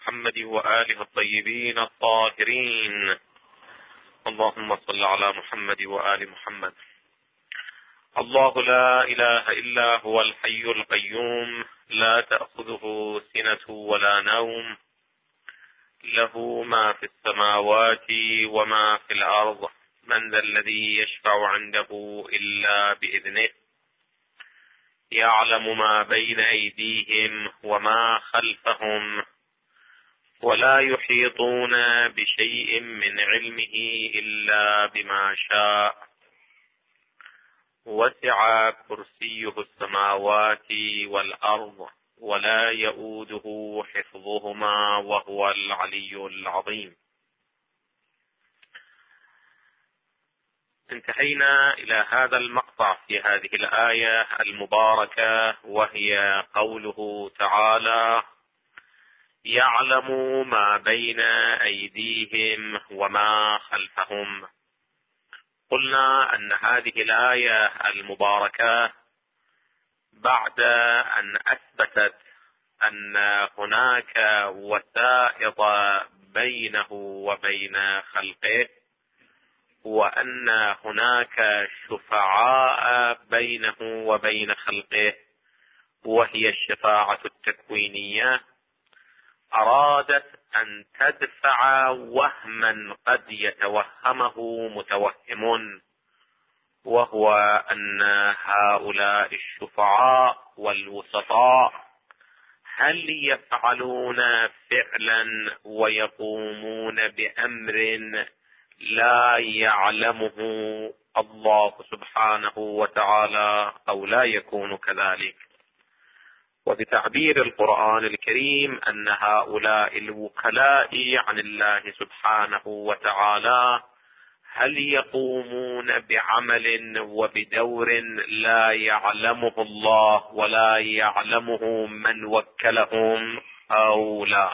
محمد وآله الطيبين الطاهرين. اللهم صل على محمد وآل محمد. الله لا إله إلا هو الحي القيوم، لا تأخذه سنة ولا نوم، له ما في السماوات وما في الأرض، من ذا الذي يشفع عنده إلا بإذنه، يعلم ما بين أيديهم وما خلفهم، ولا يحيطون بشيء من علمه إلا بما شاء، وسع كرسيه السماوات والأرض ولا يؤوده حفظهما وهو العلي العظيم. انتهينا إلى هذا المقطع في هذه الآية المباركة، وهي قوله تعالى: يعلم ما بين أيديهم وما خلفهم. قلنا أن هذه الآية المباركة بعد أن أثبتت أن هناك وسائط بينه وبين خلقه، وأن هناك شفعاء بينه وبين خلقه وهي الشفاعة التكوينية، أرادت أن تدفع وهما قد يتوهمه متوهم، وهو أن هؤلاء الشفعاء والوسطاء هل يفعلون فعلا ويقومون بأمر لا يعلمه الله سبحانه وتعالى أو لا يكون كذلك. وبتعبير القرآن الكريم أن هؤلاء الوكلاء عن الله سبحانه وتعالى هل يقومون بعمل وبدور لا يعلمه الله ولا يعلمه من وكلهم أو لا.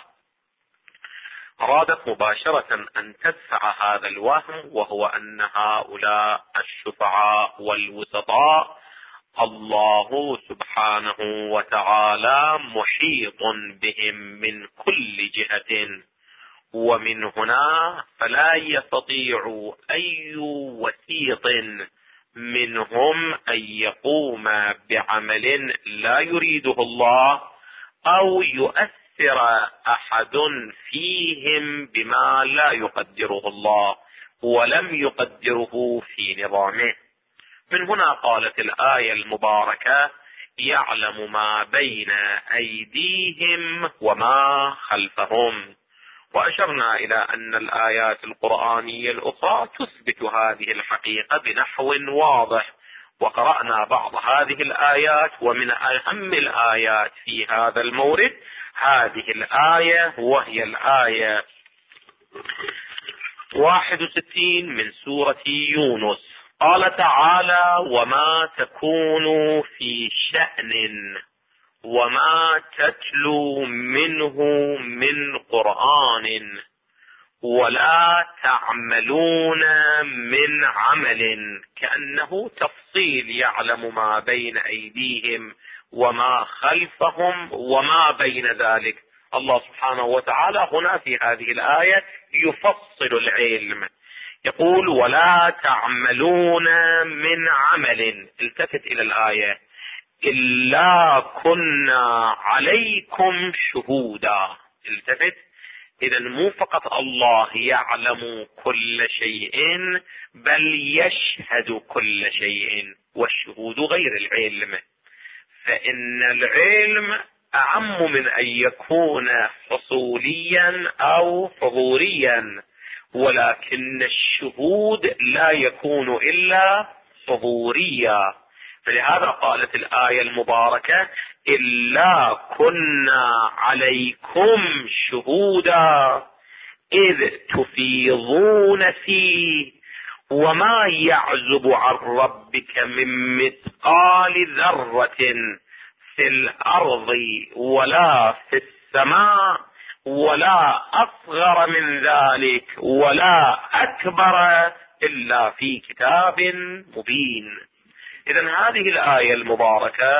أرادت مباشرة أن تدفع هذا الوهم، وهو أن هؤلاء الشفعاء والوسطاء الله سبحانه وتعالى محيط بهم من كل جهة، ومن هنا فلا يستطيع أي وسيط منهم أن يقوم بعمل لا يريده الله أو يؤثر أحد فيهم بما لا يقدره الله ولم يقدره في نظامه. من هنا قالت الآية المباركة: يعلم ما بين أيديهم وما خلفهم. وأشرنا إلى أن الآيات القرآنية الأخرى تثبت هذه الحقيقة بنحو واضح، وقرأنا بعض هذه الآيات، ومن أهم الآيات في هذا المورد هذه الآية، وهي الآية 61 من سورة يونس. قال تعالى: وما تكون في شأن وما تتلو منه من قرآن ولا تعملون من عمل، كأنه تفصيل يعلم ما بين أيديهم وما خلفهم وما بين ذلك. الله سبحانه وتعالى هنا في هذه الآية يفصل العلم، يقول: ولا تعملون من عمل. التفت إلى الآية: إلا كنا عليكم شهودا. التفت. إذا مو فقط الله يعلم كل شيء، بل يشهد كل شيء، والشهود غير العلم، فإن العلم أعم من أن يكون حصوليا أو حضوريا، ولكن الشهود لا يكون إلا حضوريا. فلهذا قالت الآية المباركة: إلا كنا عليكم شهودا إذ تفيضون فيه وما يعزب عن ربك من مثقال ذرة في الأرض ولا في السماء ولا أصغر من ذلك ولا أكبر إلا في كتاب مبين. إذن هذه الآية المباركة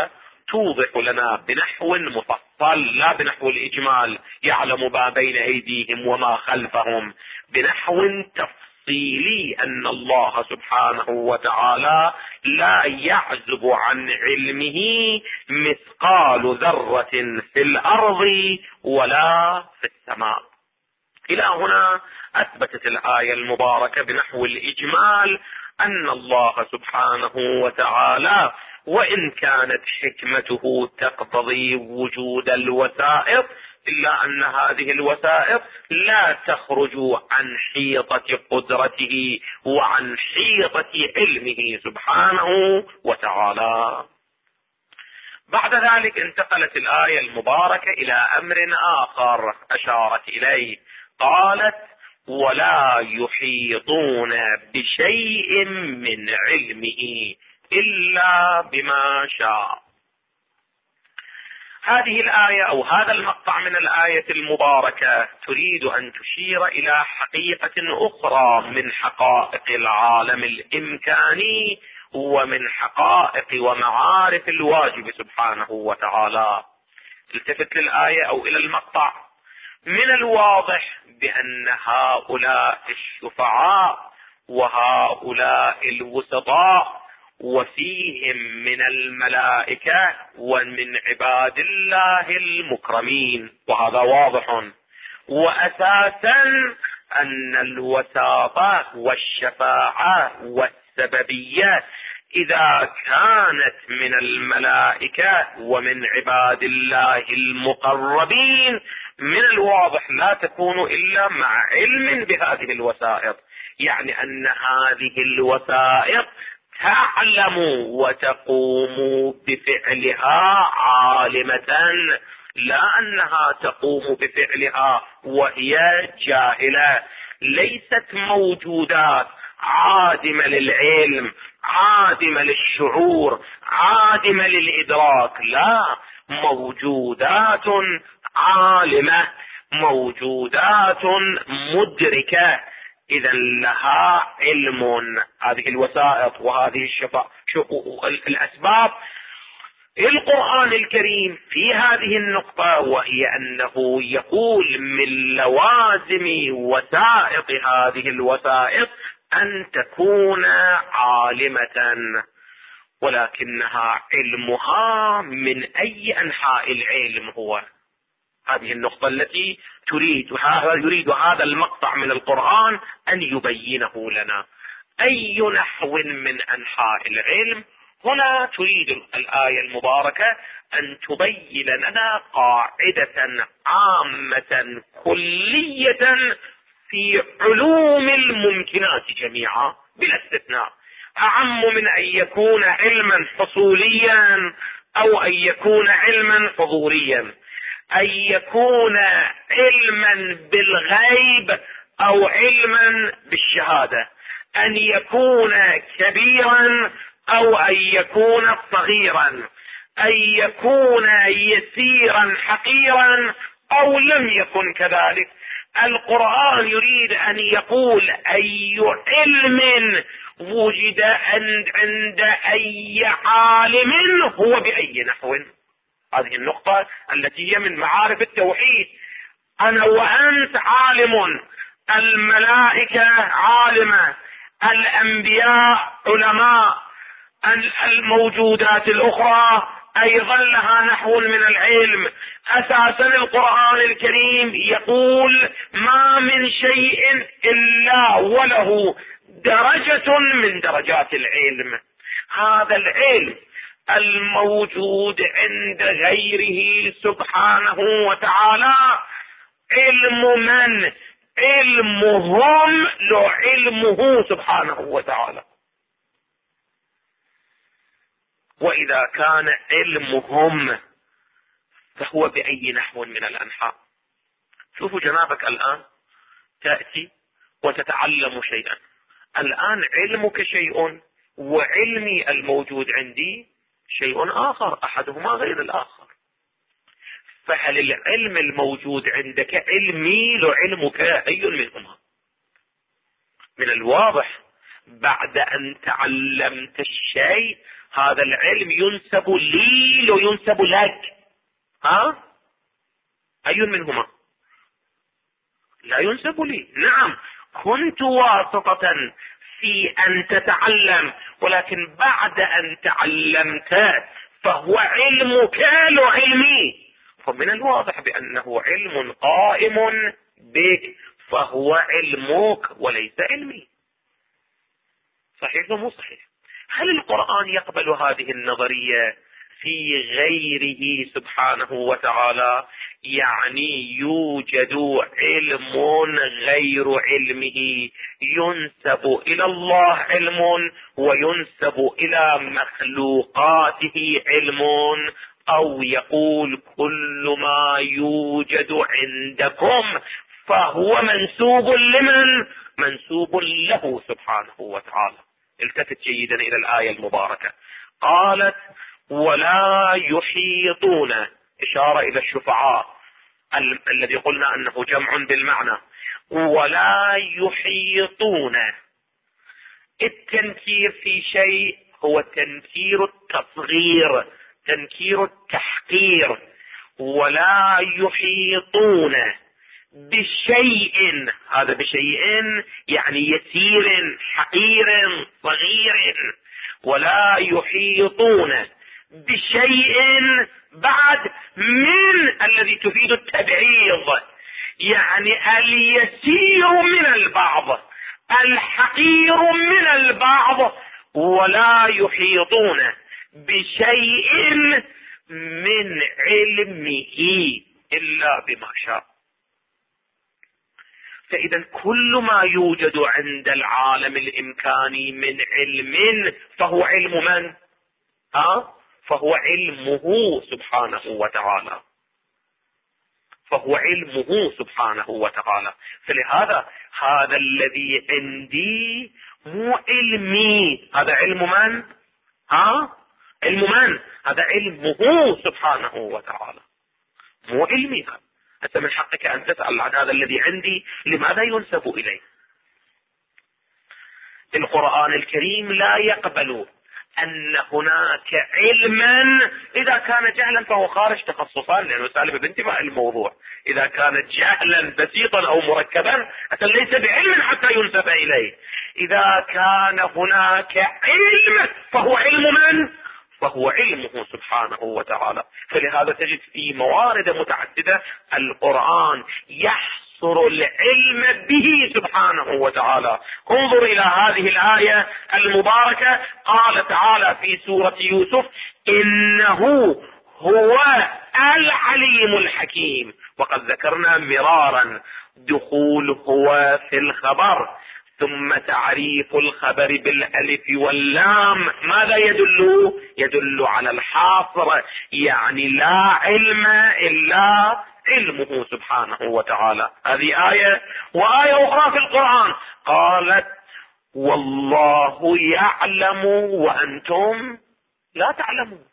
توضح لنا بنحو مفصل، لا بنحو الإجمال، يعلم ما بين أيديهم وما خلفهم، بنحو تفصيلي أن الله سبحانه وتعالى لا يعزب عن علمه مثقال ذرة في الأرض ولا في السماء. إلى هنا أثبتت الآية المباركة بنحو الإجمال أن الله سبحانه وتعالى وإن كانت حكمته تقتضي وجود الوسائط، إلا أن هذه الوسائط لا تخرج عن حيطة قدرته وعن حيطة علمه سبحانه وتعالى. بعد ذلك انتقلت الآية المباركة إلى أمر آخر أشارت إليه، قالت: ولا يحيطون بشيء من علمه إلا بما شاء. هذه الآية أو هذا المقطع من الآية المباركة تريد أن تشير إلى حقيقة أخرى من حقائق العالم الإمكاني ومن حقائق ومعارف الواجب سبحانه وتعالى. التفت للآية أو إلى المقطع، من الواضح بأن هؤلاء الشفعاء وهؤلاء الوسطاء وفيهم من الملائكة ومن عباد الله المكرمين، وهذا واضح. وأساسا أن الوساطة والشفاعة والسببية إذا كانت من الملائكة ومن عباد الله المقربين من الواضح لا تكون إلا مع علم بهذه الوسائط، يعني أن هذه الوسائط تعلم وتقوم بفعلها عالمة، لا أنها تقوم بفعلها وهي جاهلة. ليست موجودات عادمة للعلم، عادمة للشعور، عادمة للإدراك، لا، موجودات عالمة، موجودات مدركة، إذا لها علم. هذه الوسائط وهذه الأسباب القرآن الكريم في هذه النقطة، وهي أنه يقول من لوازم وسائط هذه الوسائط أن تكون عالمة، ولكنها علمها من أي أنحاء العلم هو. هذه النقطة التي يريد هذا المقطع من القرآن أن يبينه لنا. أي نحو من أنحاء العلم؟ هنا تريد الآية المباركة أن تبين لنا قاعدة عامة كلية في علوم الممكنات جميعا بلا استثناء، أعم من أن يكون علما حصوليا أو أن يكون علما حضوريا، أن يكون علما بالغيب أو علما بالشهادة، أن يكون كبيرا أو أن يكون صغيرا، أن يكون يسيرا حقيرا أو لم يكن كذلك. القرآن يريد أن يقول أي علم وجد عند أي عالم هو بأي نحو. هذه النقطة التي هي من معارف التوحيد. أنا وأنت عالم، الملائكة عالمة، الأنبياء علماء، الموجودات الأخرى أيضا لها نحو من العلم. أساسا القرآن الكريم يقول ما من شيء إلا وله درجة من درجات العلم. هذا العلم الموجود عند غيره سبحانه وتعالى علم من؟ علمهم لو علمه سبحانه وتعالى. وإذا كان علمهم فهو بأي نحو من الأنحاء. شوفوا جنابك الآن تأتي وتتعلم شيئا، الآن علمك شيء وعلمي الموجود عندي شيء آخر، أحدهما غير الآخر. فهل العلم الموجود عندك علمي لعلمك أي منهما؟ من الواضح بعد أن تعلمت الشيء هذا العلم ينسب لي لو ينسب لك؟ أي منهما؟ لا ينسب لي. نعم كنت واسطة في أن تتعلم، ولكن بعد أن تعلمت فهو علمك لا علمي، فمن الواضح بأنه علم قائم بك، فهو علمك وليس علمي. صحيح ومو صحيح؟ هل القرآن يقبل هذه النظرية في غيره سبحانه وتعالى؟ يعني يوجد علم غير علمه، ينسب إلى الله علم وينسب إلى مخلوقاته علم، أو يقول كل ما يوجد عندكم فهو منسوب لمن؟ منسوب له سبحانه وتعالى. التفت جيدا إلى الآية المباركة، قالت ولا يحيطون، إشارة إلى الشفعاء الذي قلنا أنه جمع بالمعنى، ولا يحيطون. التنكير في شيء هو تنكير التصغير، تنكير التحقير. ولا يحيطون بشيء، هذا بشيء يعني يسير حقير صغير. ولا يحيطون بشيء بعد من الذي تفيد التبعيض، يعني اليسير من البعض، الحقير من البعض. ولا يحيطون بشيء من علمه إلا بما شاء. فإذا كل ما يوجد عند العالم الإمكاني من علم فهو علم من؟ فهو علمه سبحانه وتعالى، فهو علمه سبحانه وتعالى. فلهذا هذا الذي عندي مو علمي، هذا علم من؟ علم من؟ هذا علمه سبحانه وتعالى، مو علمي. هذا أنت من حقك أن تسأل عن هذا الذي عندي لماذا ينسب إليه. القرآن الكريم لا يقبل أن هناك علما إذا كان جهلا فهو خارج تخصصا، لأنه سالب بانتباه الموضوع. إذا كان جهلا بسيطا أو مركبا ليس بعلم حتى ينسب إليه. إذا كان هناك علم فهو علم من؟ فهو علمه سبحانه وتعالى. فلهذا تجد في موارد متعددة القرآن يحصر العلم به سبحانه وتعالى. انظر إلى هذه الآية المباركة، قال تعالى في سورة يوسف إنه هو العليم الحكيم. وقد ذكرنا مرارا دخول هو في الخبر، ثم تعريف الخبر بالالف واللام ماذا يدل؟ يدل على الحاصر، يعني لا علم إلا علمه سبحانه وتعالى. هذه آية. وآية أخرى في القرآن قالت والله يعلم وأنتم لا تعلمون.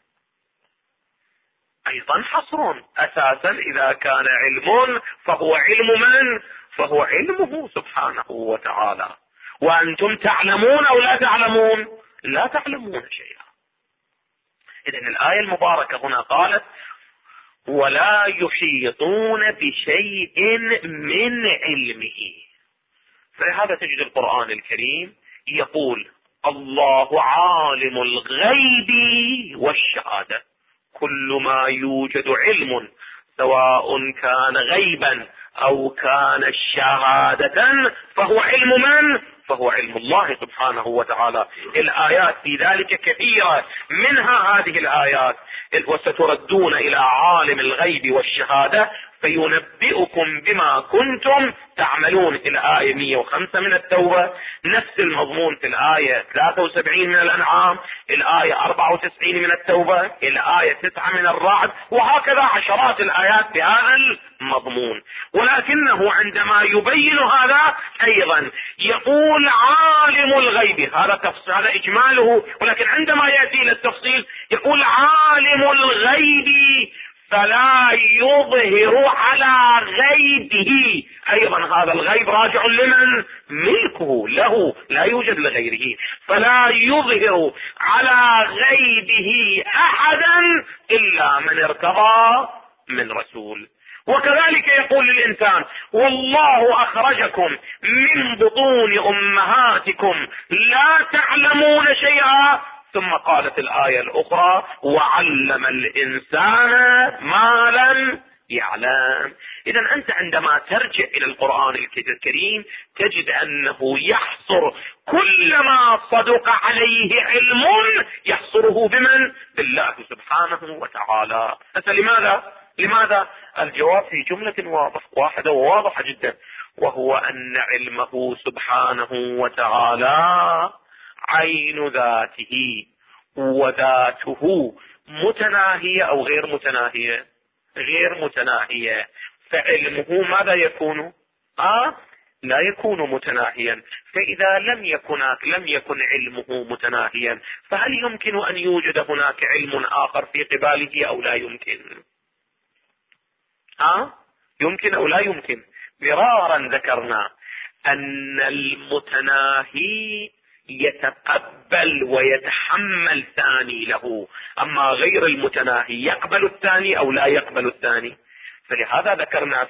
أيضا حصر، أساسا إذا كان علم فهو علم من؟ فهو علمه سبحانه وتعالى. وأنتم تعلمون أو لا تعلمون؟ لا تعلمون شيئا. إذن الآية المباركة هنا قالت ولا يحيطون بشيء من علمه. فلهذا تجد القرآن الكريم يقول الله عالم الغيب والشهادة. كل ما يوجد علم سواء كان غيبا أو كان شهادة فهو علم من؟ فهو علم الله سبحانه وتعالى. الآيات في ذلك كثيرة، منها هذه الآيات وستردون إلى عالم الغيب والشهادة فينبئكم بما كنتم تعملون. الآية 105 من التوبة، نفس المضمون في الآية 73 من الأنعام، الآية 94 من التوبة، الآية 9 من الرعد، وهكذا عشرات الآيات بهذا المضمون. ولكنه عندما يبين هذا أيضا يقول عالم الغيب، هذا إجماله، ولكن عندما يأتي إلى التفصيل يقول عالم الغيب فلا يظهر على غيبه. ايضا هذا الغيب راجع لمن؟ ملكه له، لا يوجد لغيره، فلا يظهر على غيبه احدا الا من ارتضى من رسول. وكذلك يقول للإنسان: والله أخرجكم من بطون أمهاتكم لا تعلمون شيئا، ثم قالت الآية الأخرى: وعلم الإنسان ما لم يعلم. إذا أنت عندما ترجع إلى القرآن الكريم تجد أنه يحصر كل ما صدق عليه علم، يحصره بمن؟ بالله سبحانه وتعالى. لماذا؟ الجواب في جملة واحدة وواضحة جدا، وهو أن علمه سبحانه وتعالى عين ذاته، وذاته متناهية أو غير متناهية؟ غير متناهية. فعلمه ماذا يكون؟ لا يكون متناهيا. فإذا لم يكن علمه متناهيا، فهل يمكن أن يوجد هناك علم آخر في قباله أو لا يمكن؟ يمكن أو لا يمكن؟ مرارا ذكرنا أن المتناهي يتقبل ويتحمل ثاني له، أما غير المتناهي يقبل الثاني أو لا يقبل الثاني. فلهذا ذكرنا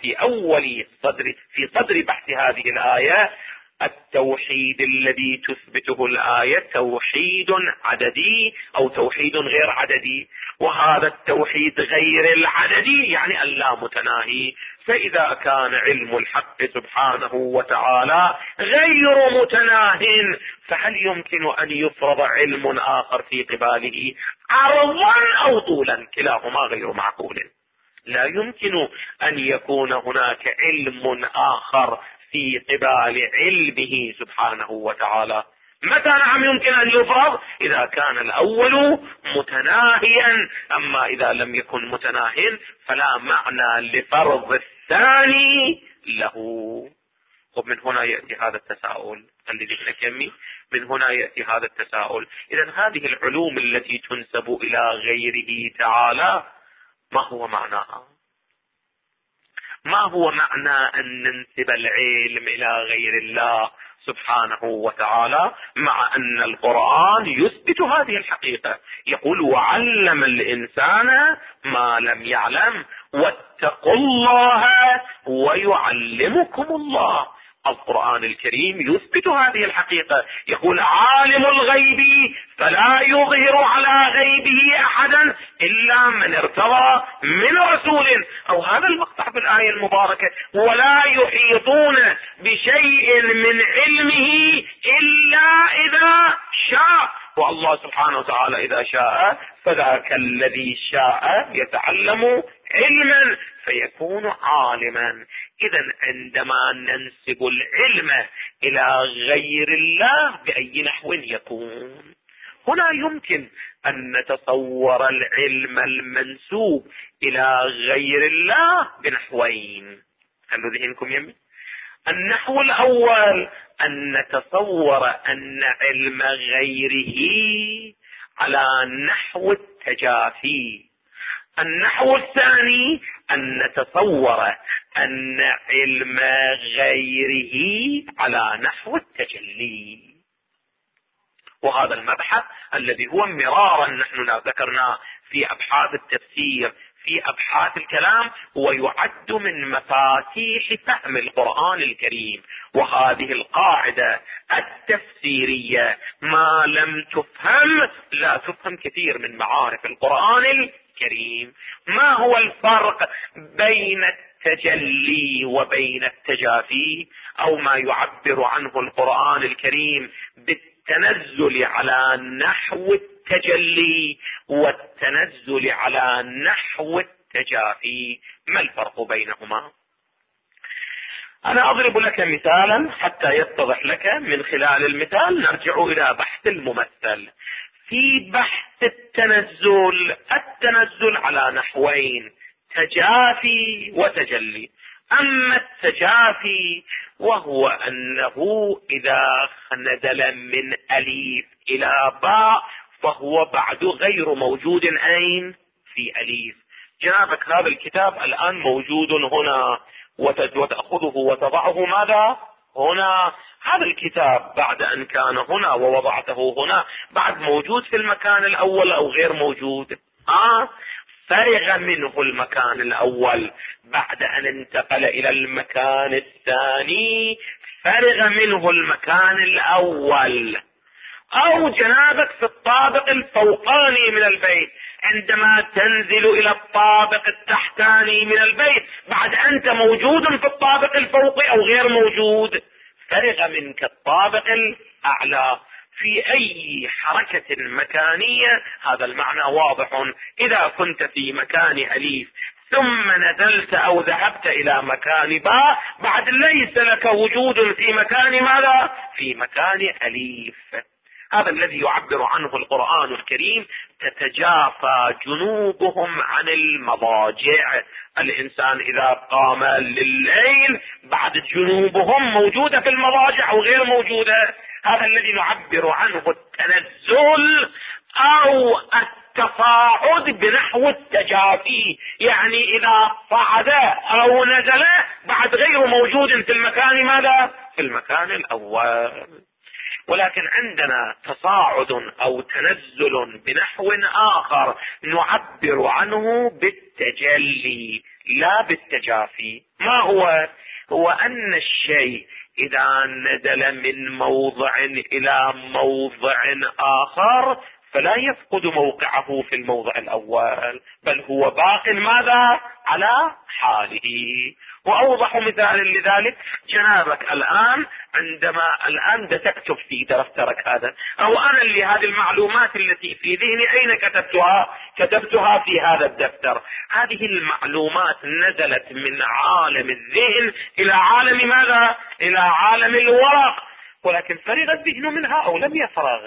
في صدر بحث هذه الآية التوحيد الذي تثبته الآية توحيد عددي أو توحيد غير عددي، وهذا التوحيد غير العددي يعني اللا متناهي. فإذا كان علم الحق سبحانه وتعالى غير متناه، فهل يمكن أن يفرض علم آخر في قباله عرضا أو طولا؟ كلاهما غير معقول. لا يمكن أن يكون هناك علم آخر في قبال علمه سبحانه وتعالى. متى نعم يمكن أن يفرض؟ إذا كان الأول متناهيا، أما إذا لم يكن متناهيا فلا معنى لفرض الثاني له. ومن هنا يأتي هذا التساؤل الذي نكمل، من هنا يأتي هذا التساؤل. إذن هذه العلوم التي تنسب إلى غيره تعالى ما هو معناها؟ ما هو معنى أن ننسب العلم إلى غير الله سبحانه وتعالى، مع أن القرآن يثبت هذه الحقيقة؟ يقول: وعلم الإنسان ما لم يعلم واتقوا الله ويعلمكم الله. القرآن الكريم يثبت هذه الحقيقة، يقول: عالم الغيب فلا يظهر على غيبه أحدا إلا من ارتضى من رسول، أو هذا المقطع في الآية المباركة: ولا يحيطون بشيء من علمه إلا إذا شاء. والله سبحانه وتعالى إذا شاء فذاك الذي شاء يتعلم علما فيكون عالما. إذن عندما ننسب العلم إلى غير الله بأي نحو يكون؟ هنا يمكن أن نتصور العلم المنسوب إلى غير الله بنحوين. خلوا ذهنكم يمين. النحو الأول أن نتصور أن علم غيره على نحو التجافي. النحو الثاني أن نتصور أن علم غيره على نحو التجلي. وهذا المبحث الذي هو مرارا نحن ذكرناه في أبحاث التفسير، في أبحاث الكلام، ويعد من مفاتيح فهم القرآن الكريم. وهذه القاعدة التفسيرية ما لم تفهم لا تفهم كثير من معارف القرآن الكريم. ما هو الفرق بين التجلي وبين التجافي، أو ما يعبر عنه القرآن الكريم بالتنزل على نحو التجلي والتنزل على نحو التجافي؟ ما الفرق بينهما؟ أنا أضرب لك مثالا حتى يتضح لك. من خلال المثال نرجع إلى بحث الممثل. في بحث التنزل على نحوين: تجافي وتجلي. أما التجافي وهو أنه إذا نزل من أليف إلى باء فهو بعد غير موجود أين؟ في أليف. جنابك هذا الكتاب الآن موجود هنا، وتأخذه وتضعه ماذا؟ هنا. هذا الكتاب بعد أن كان هنا ووضعته هنا بعد موجود في المكان الأول أو غير موجود؟ فرغ منه المكان الأول بعد أن انتقل إلى المكان الثاني، فرغ منه المكان الأول. أو جنابك في الطابق الفوقاني من البيت، عندما تنزل إلى الطابق التحتاني من البيت بعد أنت موجود في الطابق الفوقي أو غير موجود، فرغ منك الطابق الأعلى. في أي حركة مكانية هذا المعنى واضح. إذا كنت في مكان أليف ثم نزلت أو ذهبت إلى مكان باء، بعد ليس لك وجود في مكان ماذا؟ في مكان أليف. هذا الذي يعبر عنه القرآن الكريم: تتجافى جنوبهم عن المضاجع. الإنسان إذا قام لليل بعد جنوبهم موجودة في المضاجع أو غير موجودة. هذا الذي نعبر عنه التنزل أو التصاعد بنحو التجافي، يعني إذا صعد أو نزل بعد غير موجود في المكان ماذا؟ في المكان الأول. ولكن عندنا تصاعد أو تنزل بنحو آخر نعبر عنه بالتجلي لا بالتجافي. ما هو؟ هو أن الشيء إذا نزل من موضع إلى موضع آخر فلا يفقد موقعه في الموضع الأول، بل هو باق ماذا؟ على حاله. وأوضح مثال لذلك جنابك الآن، عندما الآن تكتب في دفترك هذا، أو أنا اللي هذه المعلومات التي في ذهني أين كتبتها؟ كتبتها في هذا الدفتر. هذه المعلومات نزلت من عالم الذهن إلى عالم ماذا؟ إلى عالم الورق. ولكن فرغ الذهن منها أو لم يفرغ؟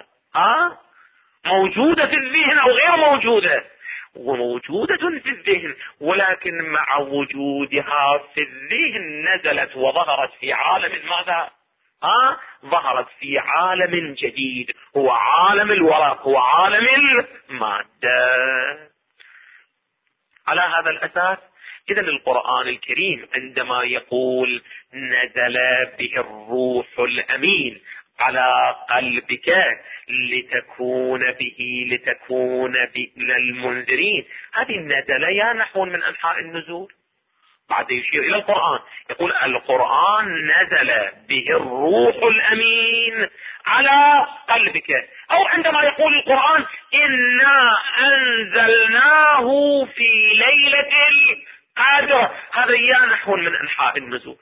موجودة في الذهن أو غير موجودة؟ وموجودة في الذهن، ولكن مع وجودها في الذهن نزلت وظهرت في عالم ماذا؟ ظهرت في عالم جديد، هو عالم الورق، هو عالم المادة. على هذا الأساس إذن القرآن الكريم عندما يقول نزل به الروح الأمين على قلبك لتكون من المنذرين، هذه نزل يا نحو من أنحاء النزول. بعد يشير إلى القرآن يقول القرآن نزل به الروح الأمين على قلبك. أو عندما يقول القرآن إنا أنزلناه في ليلة القدر، هذا يا نحو من أنحاء النزول.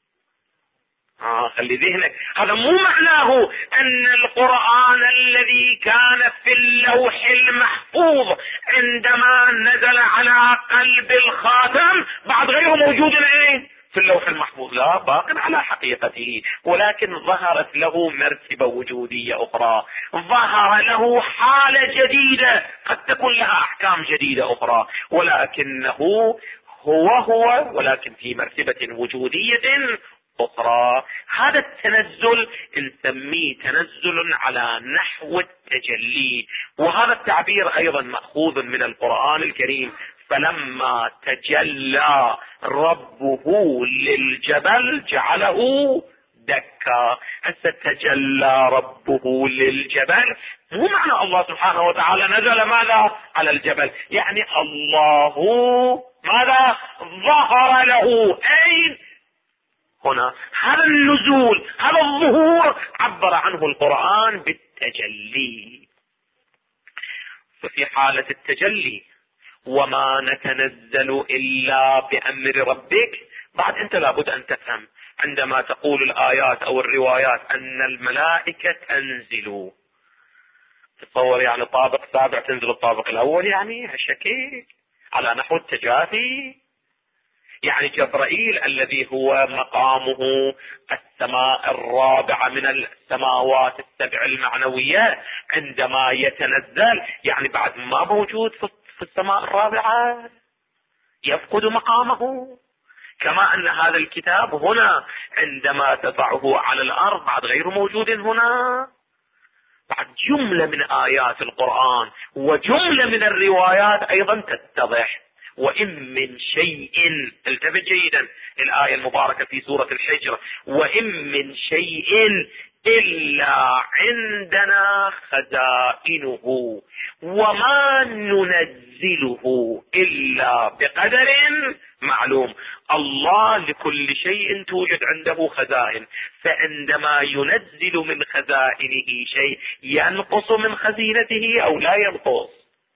خلي ذهنك، هذا مو معناه أن القرآن الذي كان في اللوح المحفوظ عندما نزل على قلب الخاتم بعد غير موجود في اللوح المحفوظ، لا، باق على حقيقته، ولكن ظهرت له مرتبة وجودية أخرى، ظهر له حالة جديدة قد تكون لها أحكام جديدة أخرى، ولكنه هو ولكن في مرتبة وجودية أخرى. هذا التنزل نسميه تنزل على نحو التجلي، وهذا التعبير أيضا مأخوذ من القرآن الكريم: فلما تجلى ربه للجبل جعله دكا. هسه تجلى ربه للجبل مو معنى الله سبحانه وتعالى نزل ماذا؟ على الجبل، يعني الله ماذا؟ ظهر له. أين؟ هنا. هذا النزول، هذا الظهور عبر عنه القرآن بالتجلي. ففي حالة التجلي وما نتنزل إلا بأمر ربك، بعد أنت لابد أن تفهم عندما تقول الآيات أو الروايات أن الملائكة تنزل، تصور يعني طابق سابع تنزل الطابق الأول، يعني هالشكل على نحو التجافي. يعني جبرائيل الذي هو مقامه السماء الرابعة من السماوات السبع المعنوية، عندما يتنزل يعني بعد ما موجود في السماء الرابعة، يفقد مقامه. كما أن هذا الكتاب هنا عندما تضعه على الأرض بعد غير موجود هنا. بعد جملة من آيات القرآن وجملة من الروايات أيضا تتضح، وإن من شيء، التفت جيدا الآية المباركة في سورة الحجر، وإن من شيء إلا عندنا خزائنه وما ننزله إلا بقدر معلوم. الله لكل شيء توجد عنده خزائن، فعندما ينزل من خزائنه شيء ينقص من خزينته أو لا ينقص؟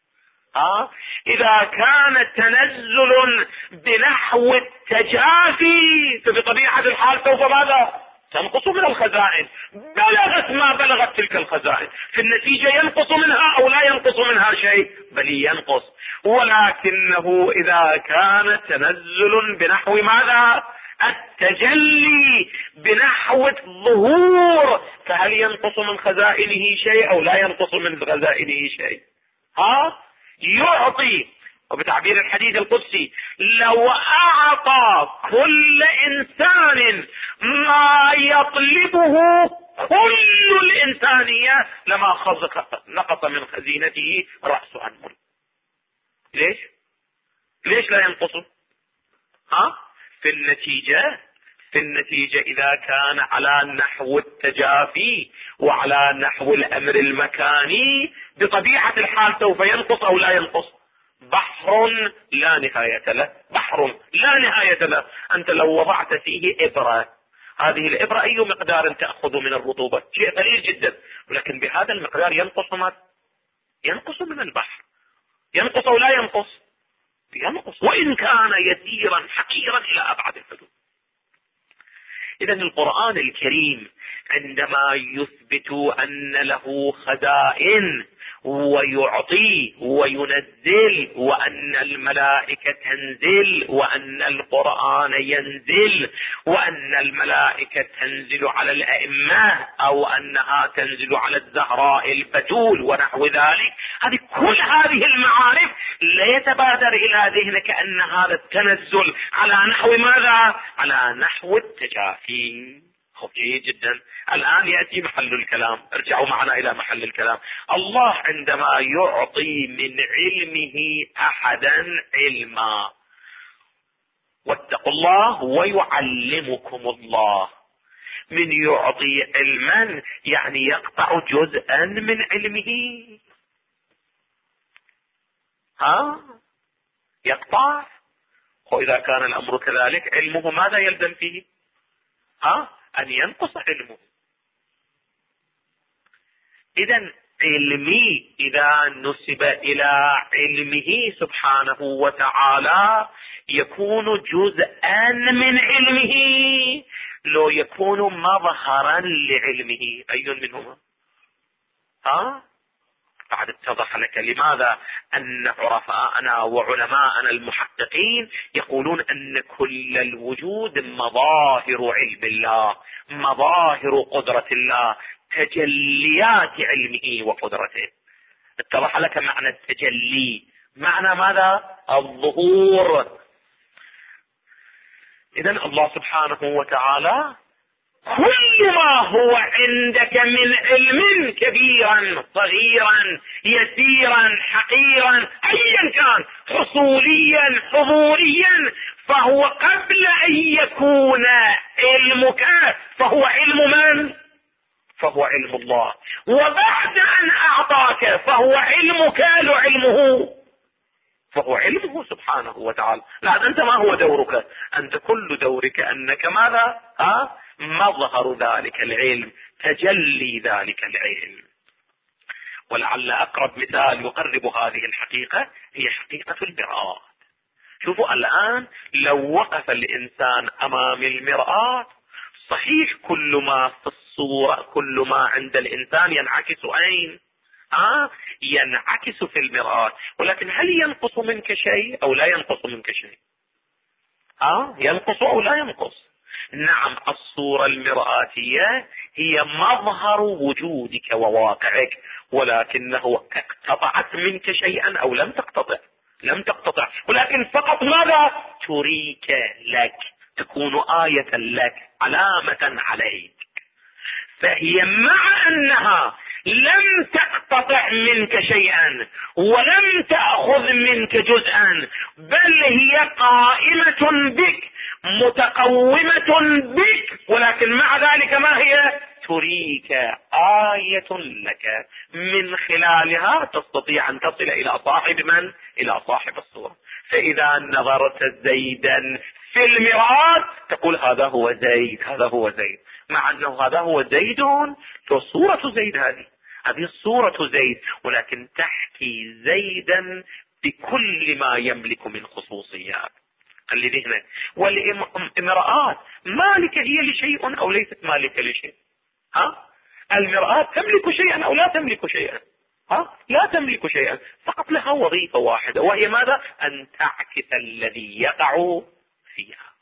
إذا كان تنزل بنحو التجافي فبطبيعة الحال سوف ماذا؟ تنقص من الخزائن، بلغت ما بلغت تلك الخزائن، في النتيجة ينقص منها أو لا ينقص منها شيء؟ بل ينقص. ولكنه إذا كان تنزل بنحو ماذا؟ التجلي، بنحو الظهور، فهل ينقص من خزائنه شيء أو لا ينقص من خزائنه شيء؟ يعطي، وبتعبير الحديث القدسي لو أعطى كل إنسان ما يطلبه كل الإنسانية لما نقص من خزينته رأس أنمل. ليش لا ينقص؟ في النتيجة إذا كان على نحو التجافي وعلى نحو الأمر المكاني بطبيعة الحال سوف ينقص أو لا ينقص؟ بحر لا نهاية له، بحر لا نهاية له. أنت لو وضعت فيه إبرة، هذه الإبرة أي مقدار تأخذ من الرطوبة؟ شيء قليل جدا، ولكن بهذا المقدار ينقص من البحر. ينقص أو لا ينقص؟ ينقص، وإن كان يسيرا حقيرا إلى أبعد الحدود. إذا القرآن الكريم عندما يثبت أن له خزائن ويعطي وينزل، وأن الملائكة تنزل، وأن القرآن ينزل، وأن الملائكة تنزل على الأئمة أو أنها تنزل على الزهراء البتول ونحو ذلك، كل هذه المعارف لا يتبادر إلى ذهنك أن هذا التنزل على نحو ماذا؟ على نحو التجافي. جيد جدا. الآن يأتي محل الكلام، ارجعوا معنا إلى محل الكلام. الله عندما يعطي من علمه أحدا علما، واتقوا الله ويعلمكم الله، من يعطي علما يعني يقطع جزءا من علمه. يقطع. وإذا كان الأمر كذلك علمه ماذا يلزم فيه؟ أن ينقص علمه. إذن علمي إذا نسب إلى علمه سبحانه وتعالى يكون جزءا من علمه، لو يكون مظهرا لعلمه. أي منهما؟ بعد اتضح لك لماذا أن عرفاءنا وعلماءنا المحققين يقولون أن كل الوجود مظاهر علم الله، مظاهر قدرة الله، تجليات علمه وقدرته. اتضح لك معنى التجلي، معنى ماذا؟ الظهور. إذن الله سبحانه وتعالى كل ما هو عندك من علم كبيرا صغيرا يسيرا حقيرا أيا كان، حصوليا حضوريا، فهو قبل أن يكون علمك فهو علم من؟ فهو علم الله. وبعد أن أعطاك فهو علمك لا علمه، فهو علمه سبحانه وتعالى. لا، أنت ما هو دورك؟ أنت كل دورك أنك ماذا؟ مظهر ذلك العلم، تجلي ذلك العلم. ولعل أقرب مثال يقرب هذه الحقيقة هي حقيقة المرآة. شوفوا الآن لو وقف الإنسان أمام المرآة، صحيح كل ما في الصورة، كل ما عند الإنسان ينعكس أين؟ ينعكس في المرآة، ولكن هل ينقص منك شيء أو لا ينقص منك شيء؟ ينقص أو لا ينقص؟ نعم، الصورة المرآتية هي مظهر وجودك وواقعك، ولكنه اقتطعت منك شيئا أو لم تقتطع؟ لم تقتطع، ولكن فقط ماذا؟ تريك لك، تكون آية لك، علامة عليك. فهي مع أنها لم تقتطع منك شيئا ولم تأخذ منك جزءا، بل هي قائمة بك متقومة بك، ولكن مع ذلك ما هي؟ تريك آية لك من خلالها تستطيع أن تصل إلى صاحب من؟ إلى صاحب الصورة. فإذا نظرت زيدا في المرآة تقول هذا هو زيد، هذا هو زيد، مع أنه هذا هو زيد، صورة زيد هذه صورة زيد، ولكن تحكي زيدا بكل ما يملك من خصوصيات. خلي ذهنك. والامرأة مالكة هي لشيء أو ليست مالكة لشيء؟ المرأة تملك شيئا أو لا تملك شيئا؟ لا تملك شيئا، فقط لها وظيفة واحدة، وهي ماذا؟ أن تعكس الذي يقع فيها.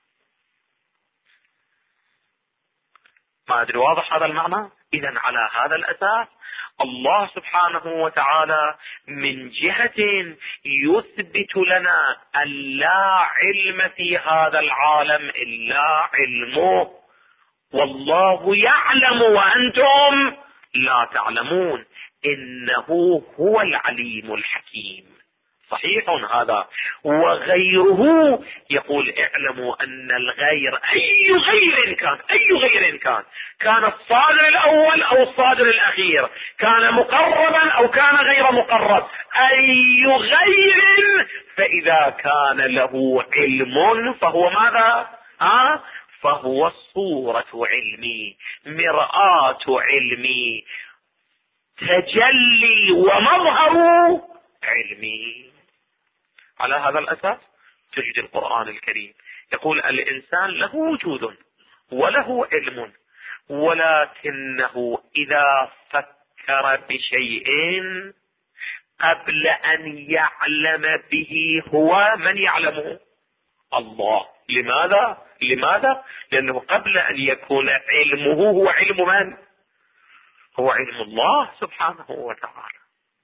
ما أدري واضح هذا المعنى؟ إذن على هذا الأساس الله سبحانه وتعالى من جهة يثبت لنا أن لا علم في هذا العالم إلا علمه، والله يعلم وأنتم لا تعلمون، إنه هو العليم الحكيم. صحيح هذا. وغيره يقول اعلموا أن الغير أي غير كان الصادر الأول أو الصادر الأخير، كان مقربا أو كان غير مقرب، أي غير، فإذا كان له علم فهو ماذا؟ فهو صورة علمي، مرآة علمي، تجلي ومظهر علمي. على هذا الأساس تجد القرآن الكريم يقول الإنسان له وجود وله علم، ولكنه إذا فكر بشيء قبل أن يعلم به هو من يعلمه؟ الله. لماذا؟ لأنه قبل أن يكون علمه هو علم من؟ هو علم الله سبحانه وتعالى.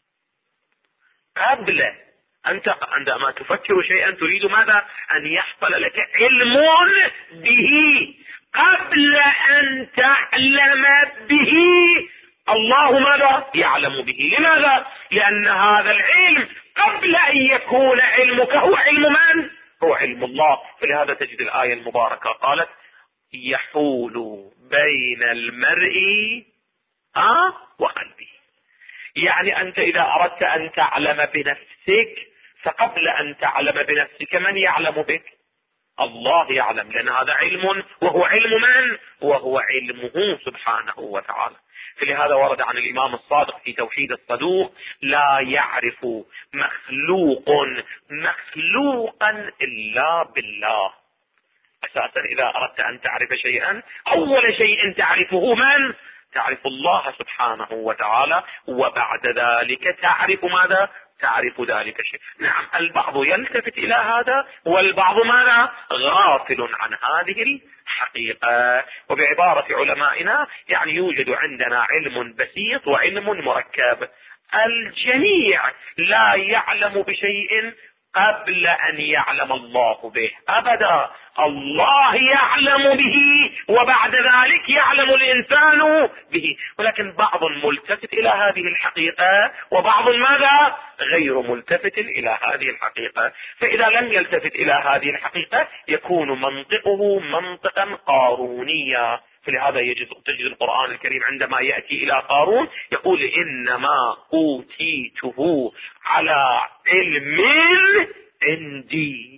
قبل أنت عندما تفكر شيئا تريد ماذا؟ أن يحصل لك علم به قبل أن تعلم به. الله ماذا؟ يعلم به. لماذا؟ لأن هذا العلم قبل أن يكون علمك هو علم من؟ هو علم الله. فلهذا تجد الآية المباركة قالت يحول بين المرء وقلبه. يعني أنت إذا أردت أن تعلم بنفسك فقبل أن تعلم بنفسك من يعلم بك؟ الله يعلم، لأن هذا علم، وهو علم من؟ وهو علمه سبحانه وتعالى. فلهذا ورد عن الإمام الصادق في توحيد الصدوق لا يعرف مخلوقا إلا بالله. أساسا إذا أردت أن تعرف شيئا أول شيء تعرفه من؟ تعرف الله سبحانه وتعالى، وبعد ذلك تعرف ماذا؟ تعرف ذلك الشيء. نعم البعض يلتفت إلى هذا والبعض ماذا؟ غافل عن هذه الحقيقة. وبعبارة علمائنا يعني يوجد عندنا علم بسيط وعلم مركب. الجميع لا يعلم بشيء قبل أن يعلم الله به أبدا. الله يعلم به وبعد ذلك يعلم الإنسان به، ولكن بعض ملتفت إلى هذه الحقيقة وبعض ماذا؟ غير ملتفت إلى هذه الحقيقة. فإذا لم يلتفت إلى هذه الحقيقة يكون منطقه منطقا قارونيا. فلهذا تجد القرآن الكريم عندما يأتي إلى قارون يقول إنما أوتيته على علم عندي.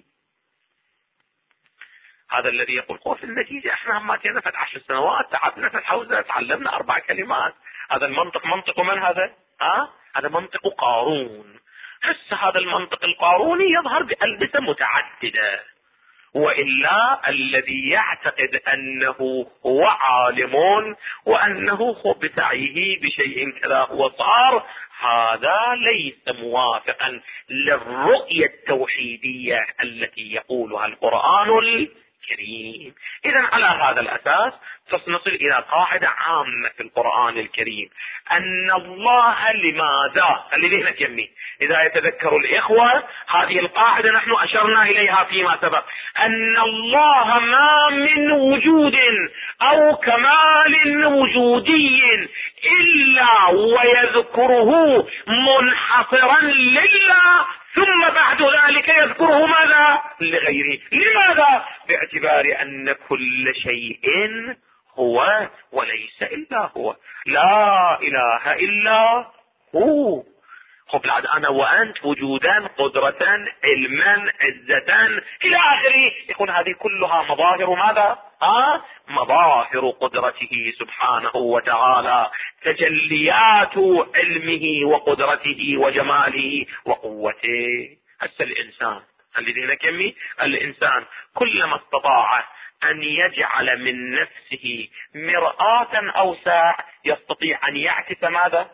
هذا الذي يقول في النتيجة احنا ما نفت 10 سنوات تعبنا في الحوزة تعلمنا 4 كلمات. هذا المنطق منطق من هذا؟ هذا منطق قارون. هذا المنطق القاروني يظهر بألبسة متعددة، وإلا الذي يعتقد أنه هو عالم وأنه هو بسعيه بشيء كذا هو صار، هذا ليس موافقا للرؤية التوحيدية التي يقولها القرآن الكريم. إذن على هذا الأساس نصل إلى قاعدة عامة في القرآن الكريم أن الله لماذا؟ خلي ذهنك يمي إذا يتذكر الإخوة هذه القاعدة نحن أشرنا إليها فيما سبق، أن الله ما من وجود أو كمال وجودي إلا ويذكره منحصرا لله، ثم بعد ذلك يذكره ماذا؟ لغيره. لماذا؟ باعتبار أن كل شيء هو وليس إلا هو، لا إله إلا هو. خب بعد أنا وأنت وجودا، قدرة، علما، عزة إلى آخره، يكون هذه كلها مظاهر ماذا؟ مظاهر قدرته سبحانه وتعالى، تجليات علمه وقدرته وجماله وقوته. هسه الإنسان الذين كمي الإنسان كلما استطاع أن يجعل من نفسه مرآة أوسع، يستطيع أن يعكس ماذا؟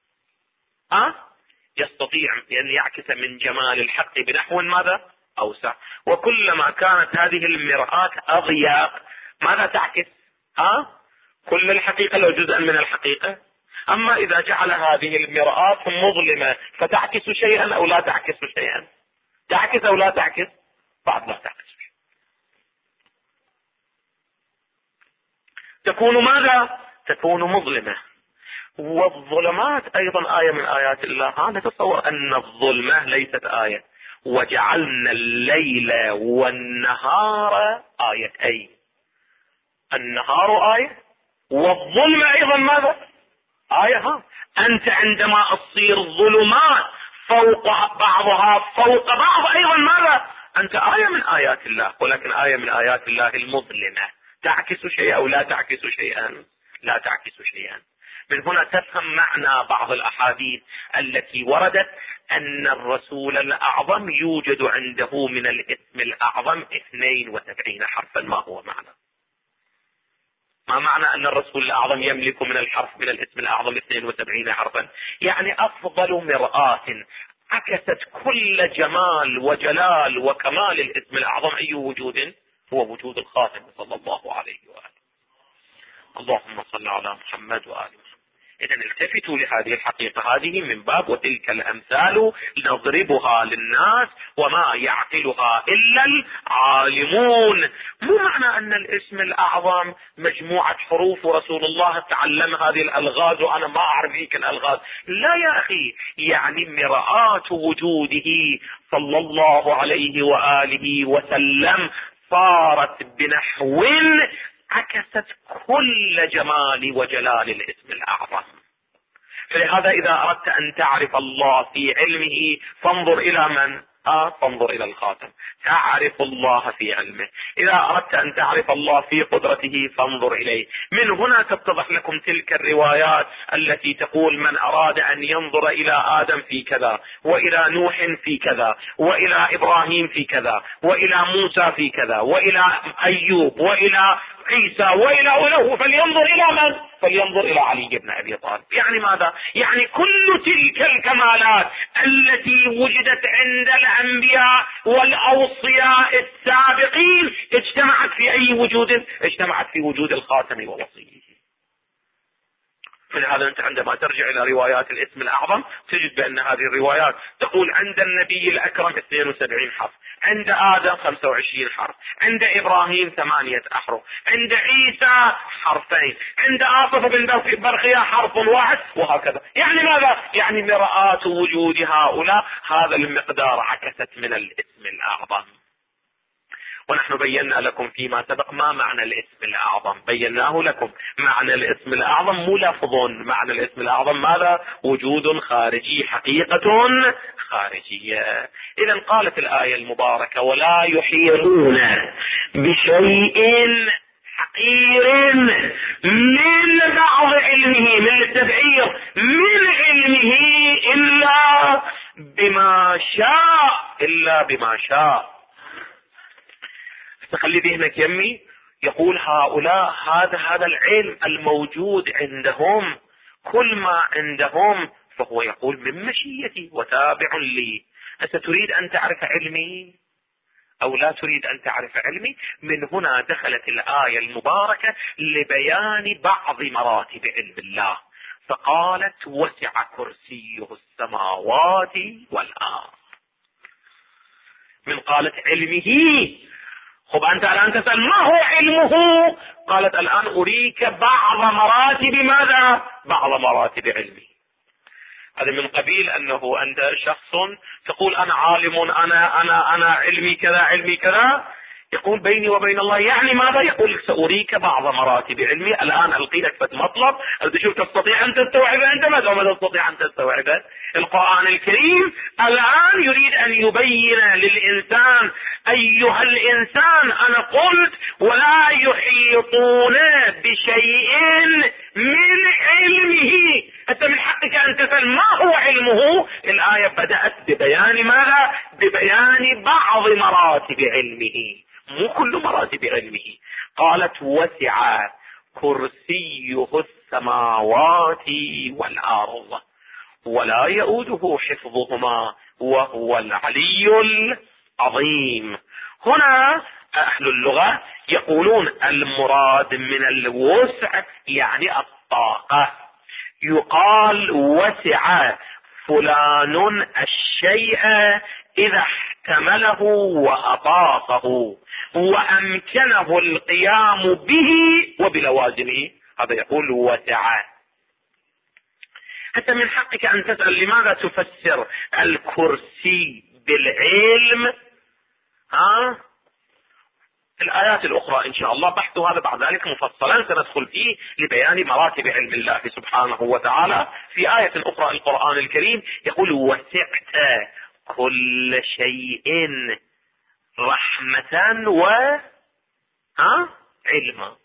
يستطيع أن يعكس من جمال الحق بنحو ماذا؟ أوسع. وكلما كانت هذه المرآة أضيق، ماذا تعكس؟ كل الحقيقة لو جزءا من الحقيقة. أما إذا جعل هذه المرآة مظلمة فتعكس شيئا أو لا تعكس شيئا؟ تعكس أو لا تعكس؟ بعد لا تعكس. تكون ماذا؟ تكون مظلمة. والظلمات أيضا آية من آيات الله. نتصور أن الظلمة ليست آية. وجعلنا الليل والنهار آيتين. النهار آية والظلمة أيضا ماذا؟ آية. أنت عندما تصير ظلمات فوق بعضها فوق بعض أيضا ماذا؟ أنت آية من آيات الله، ولكن آية من آيات الله المظلمة. تعكس شيئا أو لا تعكس شيئا؟ لا تعكس شيئا. من هنا تفهم معنى بعض الأحاديث التي وردت أن الرسول الأعظم يوجد عنده من الاسم الأعظم 72 حرفا. ما هو معنى؟ ما معنى أن الرسول الأعظم يملك من الحرف من الاسم الأعظم 72 حرفا؟ يعني أفضل مرآة عكست كل جمال وجلال وكمال الاسم الأعظم أي وجود؟ هو وجود الخاتم صلى الله عليه وآله. اللهم صل على محمد وآل محمد. إذن التفتوا لهذه الحقيقة، هذه من باب وتلك الأمثال نضربها للناس وما يعقلها إلا العالمون. مو معنى أن الاسم الأعظم مجموعة حروف ورسول الله تعلم هذه الألغاز وأنا ما أعرف ذيك الألغاز. لا يا أخي، يعني مرآة وجوده صلى الله عليه وآله وسلم صارت بنحو عكست كل جمال وجلال الاسم الأعظم. فلهذا إذا أردت أن تعرف الله في علمه فانظر إلى من؟ فانظر إلى الخاتم. تعرف الله في علمه. إذا أردت أن تعرف الله في قدرته فانظر إليه. من هنا تتضح لكم تلك الروايات التي تقول من أراد أن ينظر إلى آدم في كذا، وإلى نوح في كذا، وإلى إبراهيم في كذا، وإلى موسى في كذا، وإلى أيوب، وإلى عيسى، وإلى فلينظر إلى من؟ فلينظر إلى علي بن أبي طالب. يعني ماذا؟ يعني كل تلك الكمالات التي وجدت عند الأنبياء والأوصياء السابقين اجتمعت في أي وجود؟ اجتمعت في وجود الخاتم ووصيه. فلهذا أنت عندما ترجع إلى روايات الاسم الأعظم تجد بأن هذه الروايات تقول عند النبي الأكرم 72 حرف، عند آدم 25 حرف، عند إبراهيم 8 أحرف، عند عيسى حرفين، عند آصف بن برخيا حرف واحد، وهكذا. يعني ماذا؟ يعني مرآة وجود هؤلاء هذا المقدار عكست من الاسم الأعظم. ونحن بينا لكم فيما سبق ما معنى الاسم الأعظم، بيناه لكم. معنى الاسم الأعظم مو لفظ، معنى الاسم الأعظم ماذا؟ وجود خارجي، حقيقة خارجية. إذن قالت الآية المباركة ولا يحيطون بشيء حقير من بعض علمه، من التبعير، من علمه إلا بما شاء، إلا بما شاء. خلي ذهنك يمي، يقول هؤلاء هذا العلم الموجود عندهم، كل ما عندهم فهو يقول من مشيتي وتابع لي. هسه تريد أن تعرف علمي أو لا تريد أن تعرف علمي؟ من هنا دخلت الآية المباركة لبيان بعض مراتب علم الله، فقالت وسع كرسيه السماوات والأرض. من قالت علمه خب أنت الآن تسأل ما هو علمه؟ قالت الآن أريك بعض مراتب ماذا؟ بعض مراتب علمه. هذا من قبيل أنه أنت شخص تقول أنا عالم، أنا علمي كذا علمي كذا، يقول بيني وبين الله يعني ماذا؟ يقول سأريك بعض مراتب علمي. الآن ألقي لك مطلب شوف تستطيع أن تستوعبه، أنت ما تستطيع أن تستوعبه. القرآن الكريم الآن يريد أن يبين للإنسان أيها الإنسان أنا قلت ولا يحيطون بشيء من علمه. حتى من حقك أن تسأل ما هو علمه. الآية بدأت ببيان ماذا؟ ببيان بعض مراتب علمه، مو كل مراتب علمه. قالت وسع كرسيه السماوات والأرض ولا يؤوده حفظهما وهو العلي العظيم. هنا أهل اللغة يقولون المراد من الوسع يعني الطاقة. يقال وسع فلان الشيء إذا احتمله وأطاقه وأمكنه القيام به وبلوازمه، هذا يقول وسع. حتى من حقك أن تسأل لماذا تفسر الكرسي بالعلم؟ الآيات الأخرى إن شاء الله بحث هذا بعد ذلك مفصلا سندخل فيه لبيان مراتب علم الله سبحانه وتعالى. في آية أخرى القرآن الكريم يقول وسعت كل شيء رحمة علما.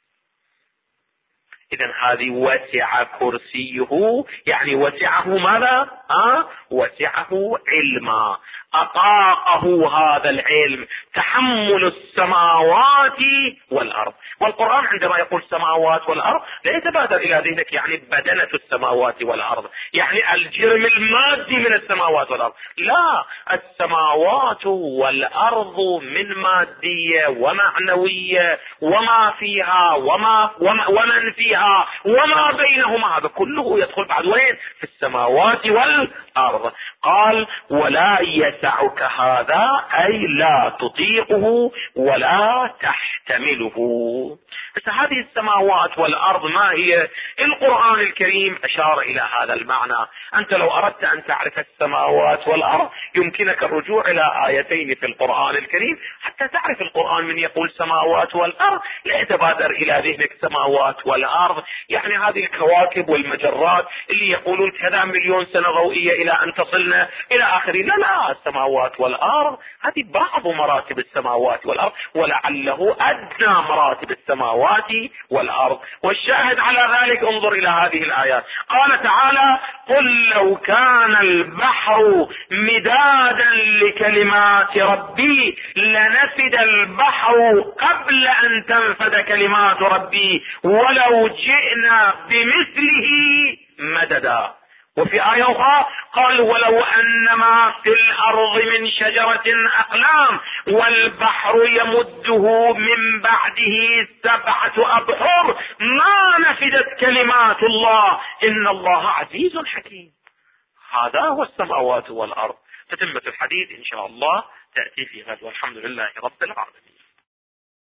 إذن هذه وسع كرسيه يعني وسعه ماذا؟ وسعه علما، أطاقه هذا العلم تحمل السماوات والأرض. والقرآن عندما يقول السماوات والأرض لا يتبادر إلى ذهنك يعني بدنة السماوات والأرض، يعني الجرم المادي من السماوات والأرض. لا، السماوات والأرض من مادية ومعنوية وما فيها ومن فيها وما بينهما، هذا كله يدخل بعد وين؟ في السماوات والأرض. قال ولا يسعك هذا أي لا تطيقه ولا تحتمله. بس هذه السماوات والأرض ما هي؟ القرآن الكريم أشار إلى هذا المعنى. أنت لو أردت أن تعرف السماوات والأرض يمكنك الرجوع إلى آيتين في القرآن الكريم حتى تعرف القرآن من يقول سماوات والأرض لا يتبادر إلى ذهنك سماوات والأرض يعني هذه الكواكب والمجرات اللي يقولون كذا مليون سنة ضوئية إلى أن تصلنا إلى آخره. لا، السماوات والأرض هذه بعض مراتب السماوات والأرض ولعله أدنى مراتب السماوات والأرض. والشاهد على ذلك انظر إلى هذه الآيات. قال تعالى قل لو كان البحر مدادا لكلمات ربي لنفد البحر قبل أن تنفد كلمات ربي ولو جئنا بمثله مددا. وفي آية أخرى قال ولو أن ما في الأرض من شجرة أقلام والبحر يمده من بعده 7 أبحر ما نفدت كلمات الله إن الله عزيز حكيم. هذا هو السماوات والأرض. تتمة الحديث إن شاء الله تأتي في غد، والحمد لله رب العالمين.